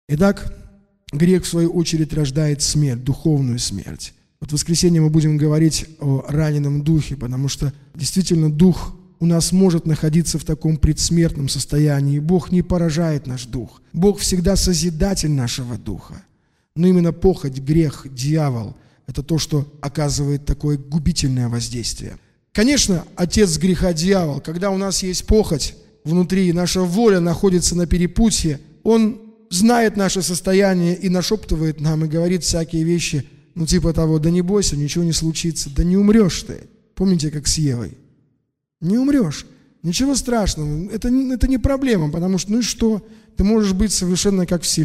Итак, грех, в свою очередь, рождает смерть, духовную смерть. Вот в воскресенье мы будем говорить о раненом духе, потому что действительно дух у нас может находиться в таком предсмертном состоянии. Бог не поражает наш дух. Бог всегда созидатель нашего духа. Но именно похоть, грех, дьявол – это то, что оказывает такое губительное воздействие. Конечно, отец греха – дьявол. Когда у нас есть похоть внутри, наша воля находится на перепутье, он знает наше состояние и нашептывает нам, и говорит всякие вещи, типа того: да не бойся, ничего не случится, да не умрешь ты. Помните, как с Евой? Не умрешь, ничего страшного, это не проблема, потому что, ну и что, ты можешь быть совершенно как все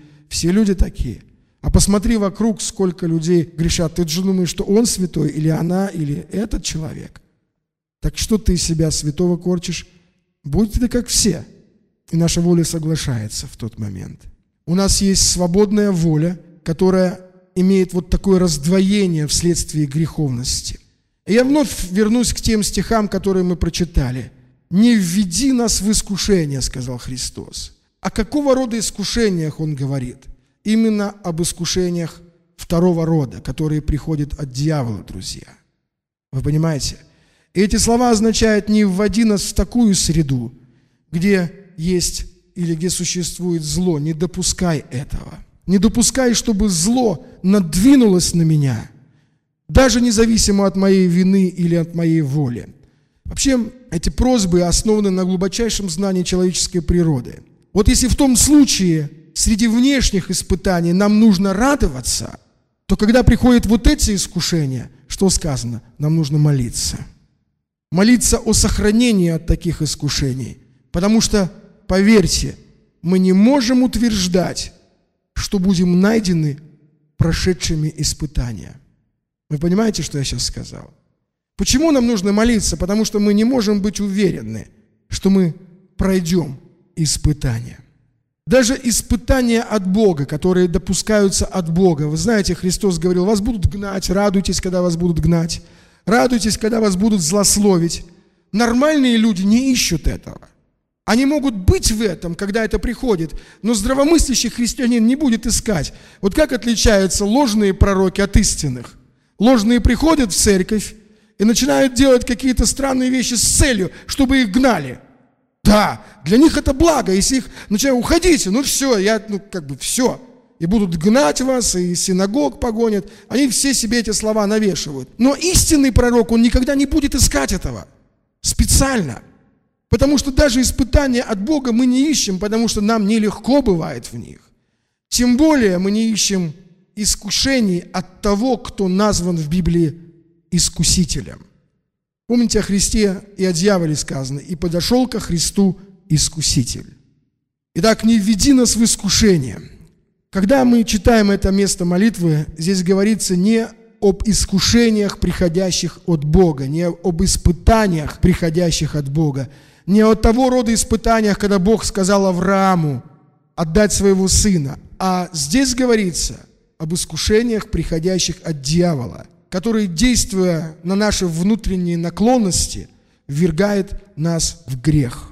люди такие. А посмотри вокруг, сколько людей грешат, ты же думаешь, что он святой, или она, или этот человек. Так что ты из себя святого корчишь? Будь ты как все. И наша воля соглашается в тот момент. У нас есть свободная воля, которая имеет вот такое раздвоение вследствие греховности. И я вновь вернусь к тем стихам, которые мы прочитали. «Не введи нас в искушение», — сказал Христос. О какого рода искушениях Он говорит? Именно об искушениях второго рода, которые приходят от дьявола, друзья. Вы понимаете? И эти слова означают: не вводи нас в такую среду, где есть или где существует зло. Не допускай этого. Не допускай, чтобы зло надвинулось на меня, даже независимо от моей вины или от моей воли. Вообще, эти просьбы основаны на глубочайшем знании человеческой природы. Вот если в том случае среди внешних испытаний нам нужно радоваться, то когда приходят вот эти искушения, что сказано? Нам нужно молиться. Молиться о сохранении от таких искушений. Потому что, поверьте, мы не можем утверждать, что будем найдены прошедшими испытания. Вы понимаете, что я сейчас сказал? Почему нам нужно молиться? Потому что мы не можем быть уверены, что мы пройдем испытания. Даже испытания от Бога, которые допускаются от Бога. Вы знаете, Христос говорил: вас будут гнать, радуйтесь, когда вас будут гнать. Радуйтесь, когда вас будут злословить. Нормальные люди не ищут этого. Они могут быть в этом, когда это приходит, но здравомыслящий христианин не будет искать. Вот как отличаются ложные пророки от истинных? Ложные приходят в церковь и начинают делать какие-то странные вещи с целью, чтобы их гнали. Да, для них это благо, если их начинают: уходите, все, все. И будут гнать вас, и синагог погонят. Они все себе эти слова навешивают. Но истинный пророк, он никогда не будет искать этого. Специально. Потому что даже испытания от Бога мы не ищем, потому что нам нелегко бывает в них. Тем более мы не ищем искушений от того, кто назван в Библии искусителем. Помните, о Христе и о дьяволе сказано: и подошел ко Христу искуситель. Итак, не введи нас в искушение. Когда мы читаем это место молитвы, здесь говорится не об искушениях, приходящих от Бога, не об испытаниях, приходящих от Бога, не о того рода испытаниях, когда Бог сказал Аврааму отдать своего сына, а здесь говорится об искушениях, приходящих от дьявола, который, действуя на наши внутренние наклонности, ввергает нас в грех.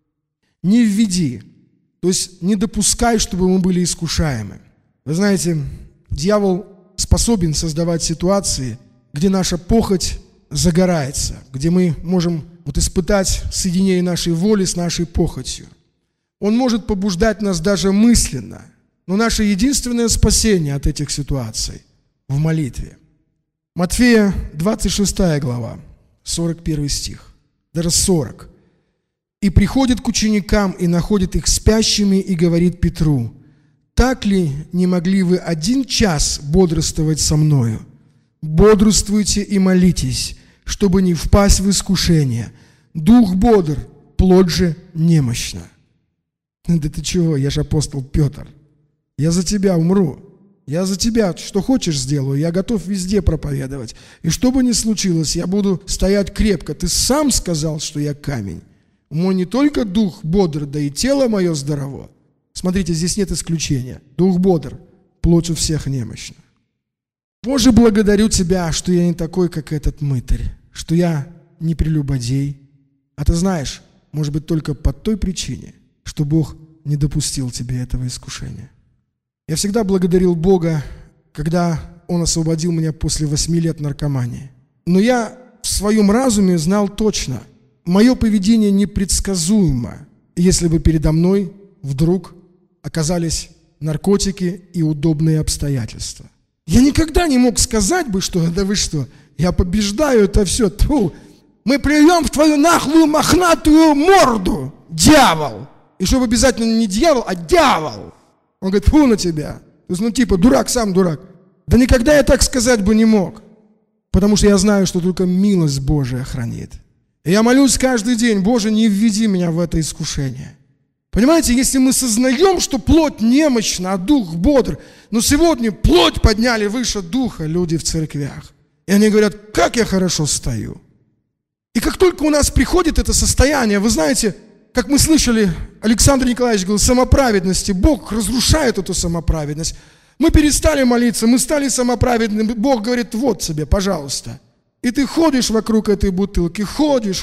Не введи, то есть не допускай, чтобы мы были искушаемы. Вы знаете, дьявол способен создавать ситуации, где наша похоть загорается, где мы можем испытать соединение нашей воли с нашей похотью. Он может побуждать нас даже мысленно, но наше единственное спасение от этих ситуаций в молитве. Матфея 26 глава, 41 стих, даже 40. «И приходит к ученикам и находит их спящими и говорит Петру: так ли не могли вы 1 час бодрствовать со мною? Бодрствуйте и молитесь, чтобы не впасть в искушение. Дух бодр, плоть же немощна». Да ты чего, я же апостол Петр. Я за тебя умру. Я за тебя что хочешь сделаю, я готов везде проповедовать. И что бы ни случилось, я буду стоять крепко. Ты сам сказал, что я камень. Мой не только дух бодр, да и тело мое здорово. Смотрите, здесь нет исключения. Дух бодр, плоть у всех немощна. Боже, благодарю Тебя, что я не такой, как этот мытарь, что я не прелюбодей. А ты знаешь, может быть, только по той причине, что Бог не допустил тебе этого искушения. Я всегда благодарил Бога, когда Он освободил меня после 8 лет наркомании. Но я в своем разуме знал точно, мое поведение непредсказуемо, если бы передо мной вдруг оказались наркотики и удобные обстоятельства. Я никогда не мог сказать бы, что да вы что, я побеждаю это все. Тьфу, мы плюем в твою нахлую мохнатую морду, дьявол. И чтобы обязательно не дьявол, а дьявол. Он говорит, фу на тебя. То есть, типа, дурак, сам дурак. Да никогда я так сказать бы не мог. Потому что я знаю, что только милость Божия хранит. И я молюсь каждый день, Боже, не введи меня в это искушение. Понимаете, если мы сознаем, что плоть немощна, а дух бодр, но сегодня плоть подняли выше духа люди в церквях. И они говорят, как я хорошо стою. И как только у нас приходит это состояние, вы знаете, как мы слышали, Александр Николаевич говорил, самоправедности, Бог разрушает эту самоправедность. Мы перестали молиться, мы стали самоправедными, Бог говорит, вот тебе, пожалуйста. И ты ходишь вокруг этой бутылки, ходишь,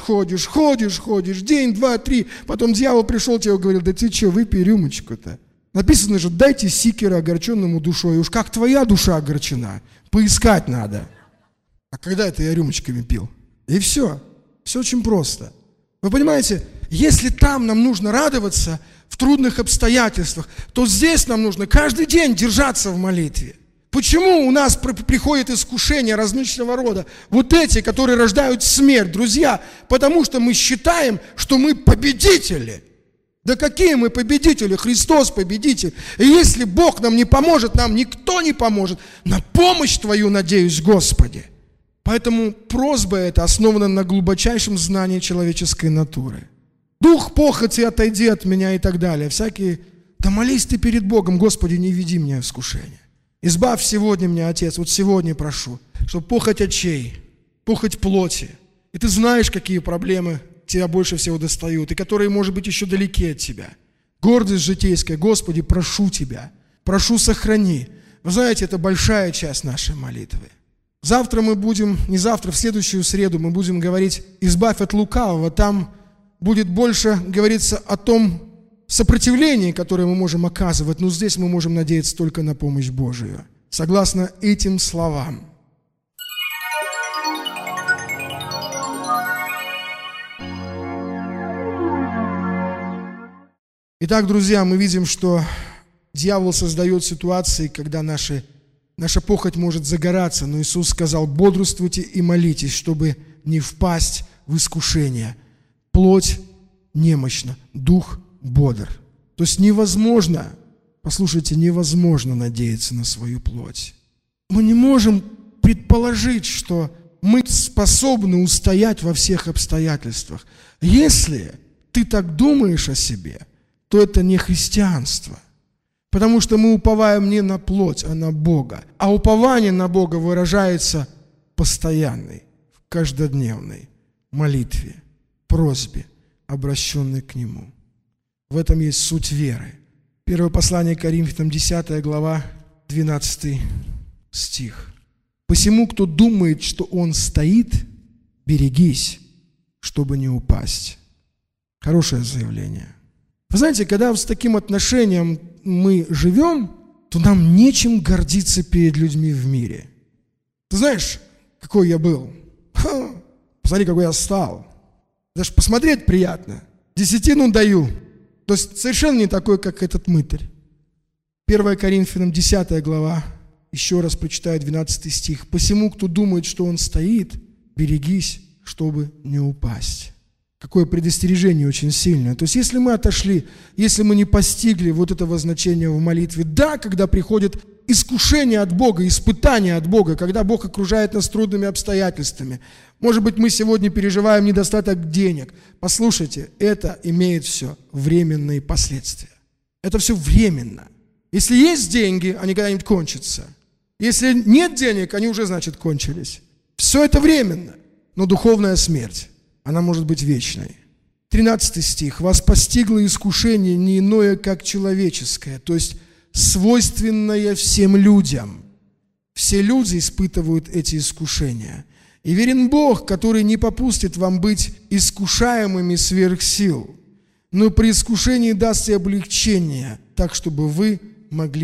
день, два, три. Потом дьявол пришел, тебе говорил, да ты что, выпей рюмочку-то. Написано же, дайте сикера огорченному душой. Уж как твоя душа огорчена, поискать надо. А когда это я рюмочками пил? И все очень просто. Вы понимаете, если там нам нужно радоваться в трудных обстоятельствах, то здесь нам нужно каждый день держаться в молитве. Почему у нас приходят искушения различного рода? Вот эти, которые рождают смерть, друзья, потому что мы считаем, что мы победители. Да какие мы победители? Христос победитель. И если Бог нам не поможет, нам никто не поможет. На помощь Твою надеюсь, Господи. Поэтому просьба эта основана на глубочайшем знании человеческой натуры. Дух похоти, отойди от меня и так далее. Всякие, да молись ты перед Богом, Господи, не веди меня в искушение. Избавь сегодня меня, Отец, вот сегодня прошу, чтобы похоть очей, похоть плоти. И ты знаешь, какие проблемы тебя больше всего достают, и которые, может быть, еще далеки от тебя. Гордость житейская, Господи, прошу Тебя, прошу сохрани. Вы знаете, это большая часть нашей молитвы. Завтра мы будем, не завтра, в следующую среду мы будем говорить «Избавь от лукавого». Там будет больше говориться о том сопротивлении, которое мы можем оказывать, но здесь мы можем надеяться только на помощь Божию. Согласно этим словам. Итак, друзья, мы видим, что дьявол создает ситуации, когда наша похоть может загораться, но Иисус сказал, бодрствуйте и молитесь, чтобы не впасть в искушение. Плоть немощна, дух бодр. То есть невозможно, послушайте, невозможно надеяться на свою плоть. Мы не можем предположить, что мы способны устоять во всех обстоятельствах. Если ты так думаешь о себе, то это не христианство. Потому что мы уповаем не на плоть, а на Бога. А упование на Бога выражается в постоянной, в каждодневной молитве, просьбе, обращенной к Нему. В этом есть суть веры. Первое послание к Коринфянам, 10 глава, 12 стих. «Посему, кто думает, что он стоит, берегись, чтобы не упасть». Хорошее заявление. Вы знаете, когда с таким отношением мы живем, то нам нечем гордиться перед людьми в мире. Ты знаешь, какой я был? Посмотри, какой я стал. Даже посмотреть приятно. 10 даю. То есть совершенно не такой, как этот мытарь. 1 Коринфянам, 10 глава, еще раз прочитаю 12 стих. «Посему, кто думает, что он стоит, берегись, чтобы не упасть». Какое предостережение очень сильное. То есть если мы отошли, если мы не постигли вот этого значения в молитве, да, когда приходит искушение от Бога, испытание от Бога, когда Бог окружает нас трудными обстоятельствами. Может быть, мы сегодня переживаем недостаток денег. Послушайте, это имеет все временные последствия. Это все временно. Если есть деньги, они когда-нибудь кончатся. Если нет денег, они уже, значит, кончились. Все это временно. Но духовная смерть, она может быть вечной. 13 стих. «Вас постигло искушение не иное, как человеческое», то есть свойственное всем людям. Все люди испытывают эти искушения. «И верен Бог, который не попустит вам быть искушаемыми сверх сил, но при искушении даст и облегчение, так, чтобы вы могли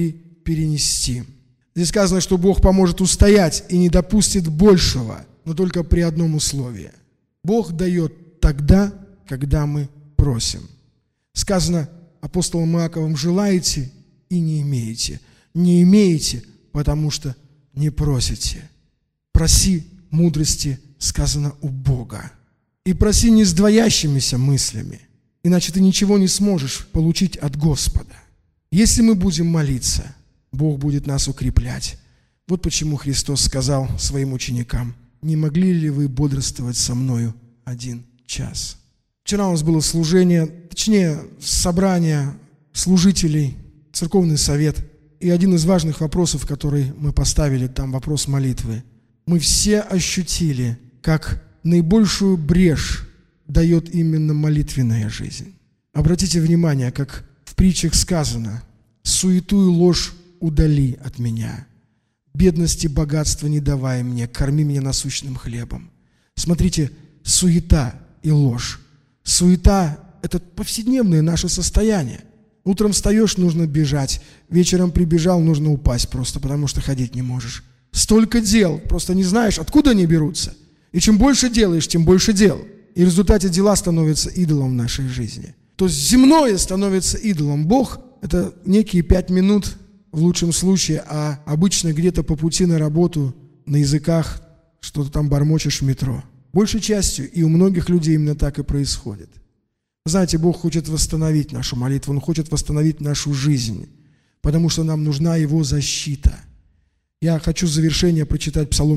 перенести. Здесь сказано, что Бог поможет устоять и не допустит большего, но только при одном условии. Бог дает тогда, когда мы просим. Сказано апостолом Иаковом: желаете и не имеете. Не имеете, потому что не просите. Проси мудрости, сказано, у Бога. И проси не с двоящимися мыслями, иначе ты ничего не сможешь получить от Господа. Если мы будем молиться, Бог будет нас укреплять. Вот почему Христос сказал своим ученикам: не могли ли вы бодрствовать со мною 1 час? Вчера у нас было служение, точнее, собрание служителей, церковный совет. И один из важных вопросов, который мы поставили, там вопрос молитвы. Мы все ощутили, как наибольшую брешь дает именно молитвенная жизнь. Обратите внимание, как в притчах сказано: суету и ложь удали от меня, бедности и богатства не давай мне, корми меня насущным хлебом. Смотрите, суета и ложь. Суета – это повседневное наше состояние. Утром встаешь, нужно бежать, вечером прибежал, нужно упасть просто, потому что ходить не можешь. Столько дел, просто не знаешь, откуда они берутся. И чем больше делаешь, тем больше дел. И в результате дела становятся идолом в нашей жизни. То есть земное становится идолом. Бог – это некие 5 минут в лучшем случае, а обычно где-то по пути на работу, на языках, что-то там бормочешь в метро. Большей частью, и у многих людей именно так и происходит. Знаете, Бог хочет восстановить нашу молитву, Он хочет восстановить нашу жизнь, потому что нам нужна Его защита. Я хочу в завершение прочитать Псалом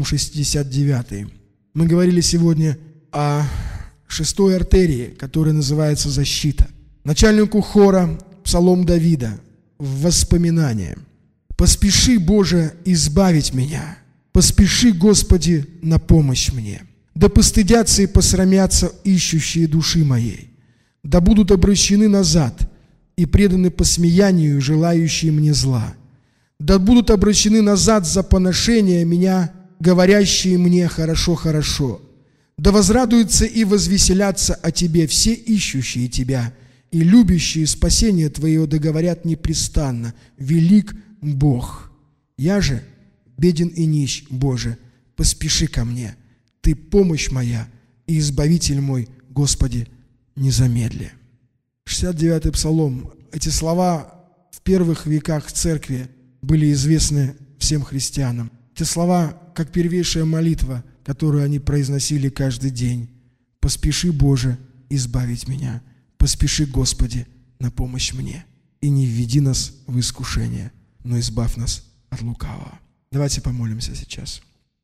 69. Мы говорили сегодня о 6-й артерии, которая называется «Защита». Начальнику хора Псалом Давида в воспоминания: «Поспеши, Боже, избавить меня, поспеши, Господи, на помощь мне. Да постыдятся и посрамятся ищущие души моей, да будут обращены назад и преданы посмеянию желающие мне зла. Да будут обращены назад за поношение меня, говорящие мне хорошо, хорошо. Да возрадуются и возвеселятся о Тебе все ищущие Тебя, и любящие спасение Твоего да говорят непрестанно: велик Бог. Я же беден и нищ, Боже, поспеши ко мне. Ты помощь моя и избавитель мой, Господи, не замедли». 69-й псалом. Эти слова в первых веках церкви были известны всем христианам. Эти слова, как первейшая молитва, которую они произносили каждый день: «Поспеши, Боже, избавить меня, поспеши, Господи, на помощь мне, и не введи нас в искушение, но избавь нас от лукавого». Давайте помолимся сейчас.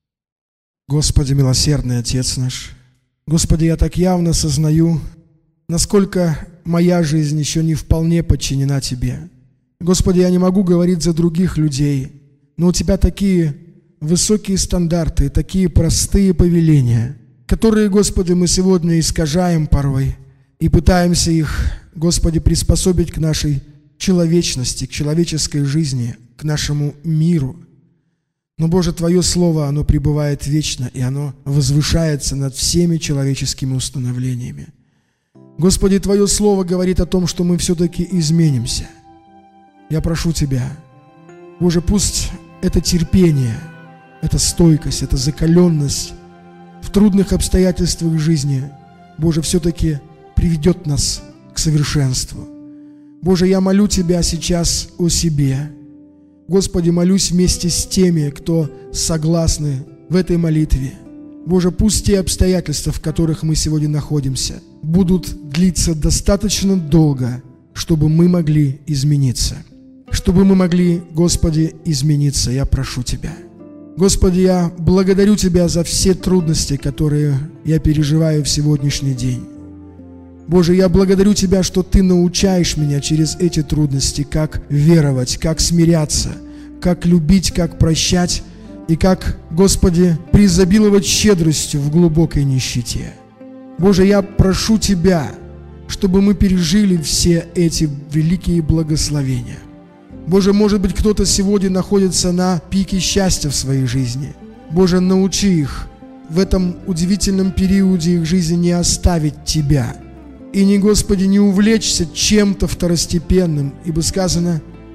Господи, милосердный Отец наш, Господи, я так явно сознаю, насколько моя жизнь еще не вполне подчинена Тебе. Господи, я не могу говорить за других людей, но у Тебя такие высокие стандарты, такие простые повеления, которые, Господи, мы сегодня искажаем порой и пытаемся их, Господи, приспособить к нашей человечности, к человеческой жизни, к нашему миру. Но, Боже, Твое Слово, оно пребывает вечно, и оно возвышается над всеми человеческими установлениями. Господи, Твое Слово говорит о том, что мы все-таки изменимся. Я прошу Тебя, Боже, пусть это терпение, эта стойкость, эта закаленность в трудных обстоятельствах жизни, Боже, все-таки приведет нас к совершенству. Боже, я молю Тебя сейчас о себе. Господи, молюсь вместе с теми, кто согласны в этой молитве. Боже, пусть те обстоятельства, в которых мы сегодня находимся, будут длиться достаточно долго, чтобы мы могли измениться. Чтобы мы могли, Господи, измениться, я прошу Тебя. Господи, я благодарю Тебя за все трудности, которые я переживаю в сегодняшний день. Боже, я благодарю Тебя, что Ты научаешь меня через эти трудности, как веровать, как смиряться, как любить, как прощать и как, Господи, преизобиловать щедростью в глубокой нищете. Боже, я прошу Тебя, чтобы мы пережили все эти великие благословения. Боже, может быть, кто-то сегодня находится на пике счастья в своей жизни. Боже, научи их в этом удивительном периоде их жизни не оставить Тебя. И не, Господи, не увлечься чем-то второстепенным, ибо сказано: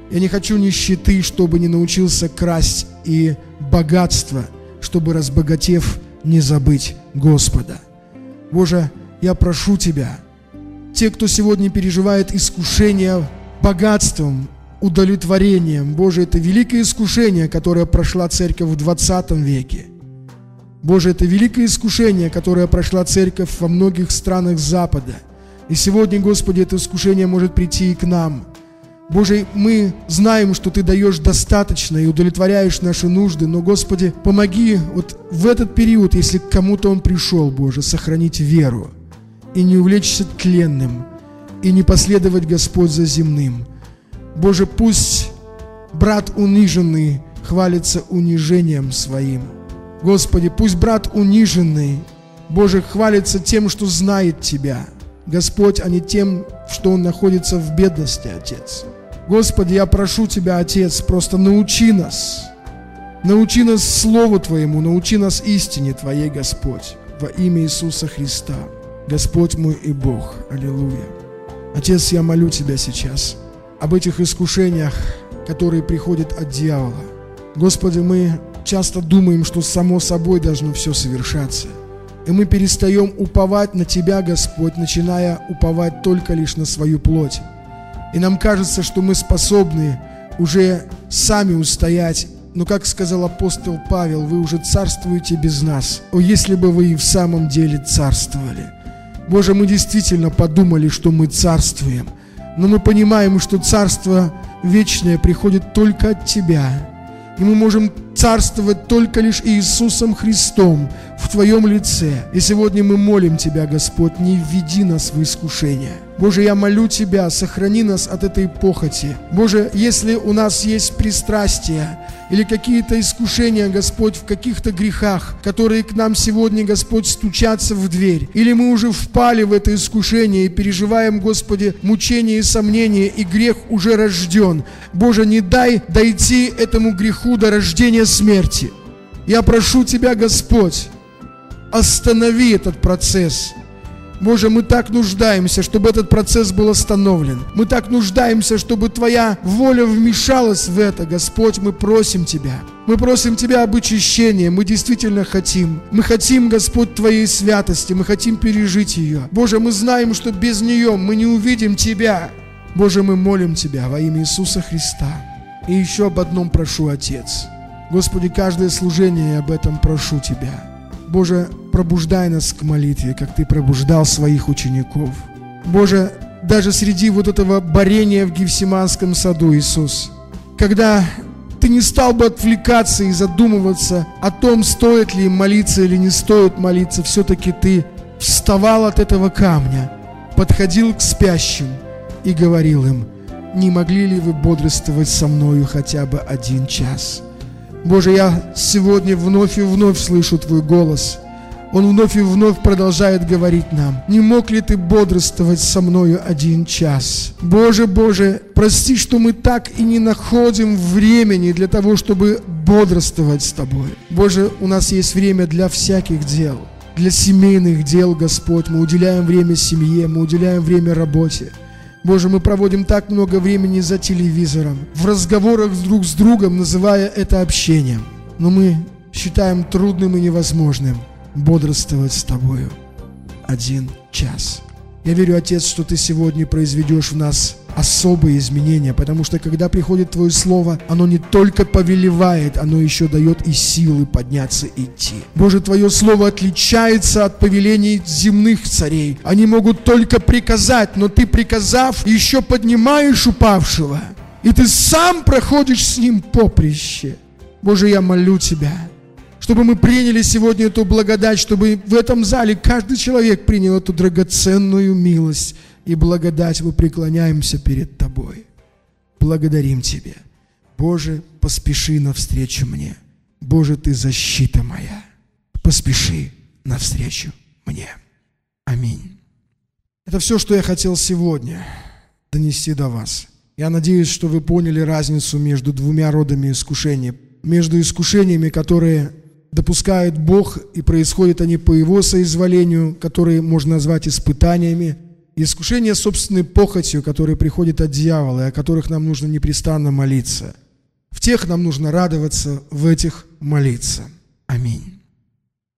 Я не хочу нищеты, чтобы не научился красть, и богатства, чтобы, разбогатев, не забыть Господа. Боже, я прошу Тебя, те, кто сегодня переживает искушение богатством, удовлетворением, Боже, это великое искушение, которое прошла церковь в 20 веке. Боже, это великое искушение, которое прошла церковь во многих странах Запада. И сегодня, Господи, это искушение может прийти и к нам. Боже, мы знаем, что Ты даешь достаточно и удовлетворяешь наши нужды, но, Господи, помоги вот в этот период, если к кому-то он пришел, Боже, сохранить веру и не увлечься тленным, и не последовать, Господь, за земным. Боже, пусть брат униженный хвалится унижением своим. Господи, пусть брат униженный, Боже, хвалится тем, что знает Тебя, Господь, а не тем, что он находится в бедности, Отец. Господи, я прошу Тебя, Отец, просто научи нас Слову Твоему, научи нас истине Твоей, Господь, во имя Иисуса Христа, Господь мой и Бог. Аллилуйя. Отец, я молю Тебя сейчас об этих искушениях, которые приходят от дьявола. Господи, мы часто думаем, что само собой должно все совершаться. И мы перестаем уповать на Тебя, Господь, начиная уповать только лишь на свою плоть. И нам кажется, что мы способны уже сами устоять. Но, как сказал апостол Павел, вы уже царствуете без нас. О, если бы вы и в самом деле царствовали. Боже, мы действительно подумали, что мы царствуем. Но мы понимаем, что царство вечное приходит только от Тебя. И мы можем царствовать только лишь Иисусом Христом в Твоем лице. И сегодня мы молим Тебя, Господь, не введи нас в искушение. Боже, я молю Тебя, сохрани нас от этой похоти. Боже, если у нас есть пристрастия или какие-то искушения, Господь, в каких-то грехах, которые к нам сегодня, Господь, стучатся в дверь, или мы уже впали в это искушение и переживаем, Господи, мучения и сомнения, и грех уже рожден. Боже, не дай дойти этому греху до рождения смерти. Я прошу Тебя, Господь, останови этот процесс. Боже, мы так нуждаемся, чтобы этот процесс был остановлен. Мы так нуждаемся, чтобы Твоя воля вмешалась в это, Господь. Мы просим Тебя. Мы просим Тебя об очищении. Мы действительно хотим. Мы хотим, Господь, Твоей святости. Мы хотим пережить ее. Боже, мы знаем, что без нее мы не увидим Тебя. Боже, мы молим Тебя во имя Иисуса Христа. И еще об одном прошу, Отец. Господи, каждое служение я об этом прошу Тебя. Боже, пробуждай нас к молитве, как Ты пробуждал своих учеников. Боже, даже среди вот этого борения в Гефсиманском саду, Иисус, когда Ты не стал бы отвлекаться и задумываться о том, стоит ли им молиться или не стоит молиться, все-таки Ты вставал от этого камня, подходил к спящим и говорил им: не могли ли вы бодрствовать со мною хотя бы 1 час? Боже, я сегодня вновь и вновь слышу Твой голос. Он вновь и вновь продолжает говорить нам: не мог ли Ты бодрствовать со мною 1 час? Боже, Боже, прости, что мы так и не находим времени для того, чтобы бодрствовать с Тобой. Боже, у нас есть время для всяких дел, для семейных дел, Господь. Мы уделяем время семье, мы уделяем время работе. Боже, мы проводим так много времени за телевизором, в разговорах друг с другом, называя это общением. Но мы считаем трудным и невозможным бодрствовать с Тобою 1 час. Я верю, Отец, что Ты сегодня произведешь в нас особые изменения, потому что когда приходит Твое Слово, оно не только повелевает, оно еще дает и силы подняться и идти. Боже, Твое Слово отличается от повелений земных царей. Они могут только приказать, но Ты, приказав, еще поднимаешь упавшего, и Ты сам проходишь с ним поприще. Боже, я молю Тебя, чтобы мы приняли сегодня эту благодать, чтобы в этом зале каждый человек принял эту драгоценную милость и благодать. Мы преклоняемся перед Тобой. Благодарим Тебя. Боже, поспеши навстречу мне. Боже, Ты защита моя. Поспеши навстречу мне. Аминь. Это все, что я хотел сегодня донести до вас. Я надеюсь, что вы поняли разницу между 2 родами искушений. Между искушениями, которые допускает Бог, и происходят они по Его соизволению, которые можно назвать испытаниями, искушения собственной похотью, которые приходят от дьявола и о которых нам нужно непрестанно молиться. В тех нам нужно радоваться, в этих молиться. Аминь.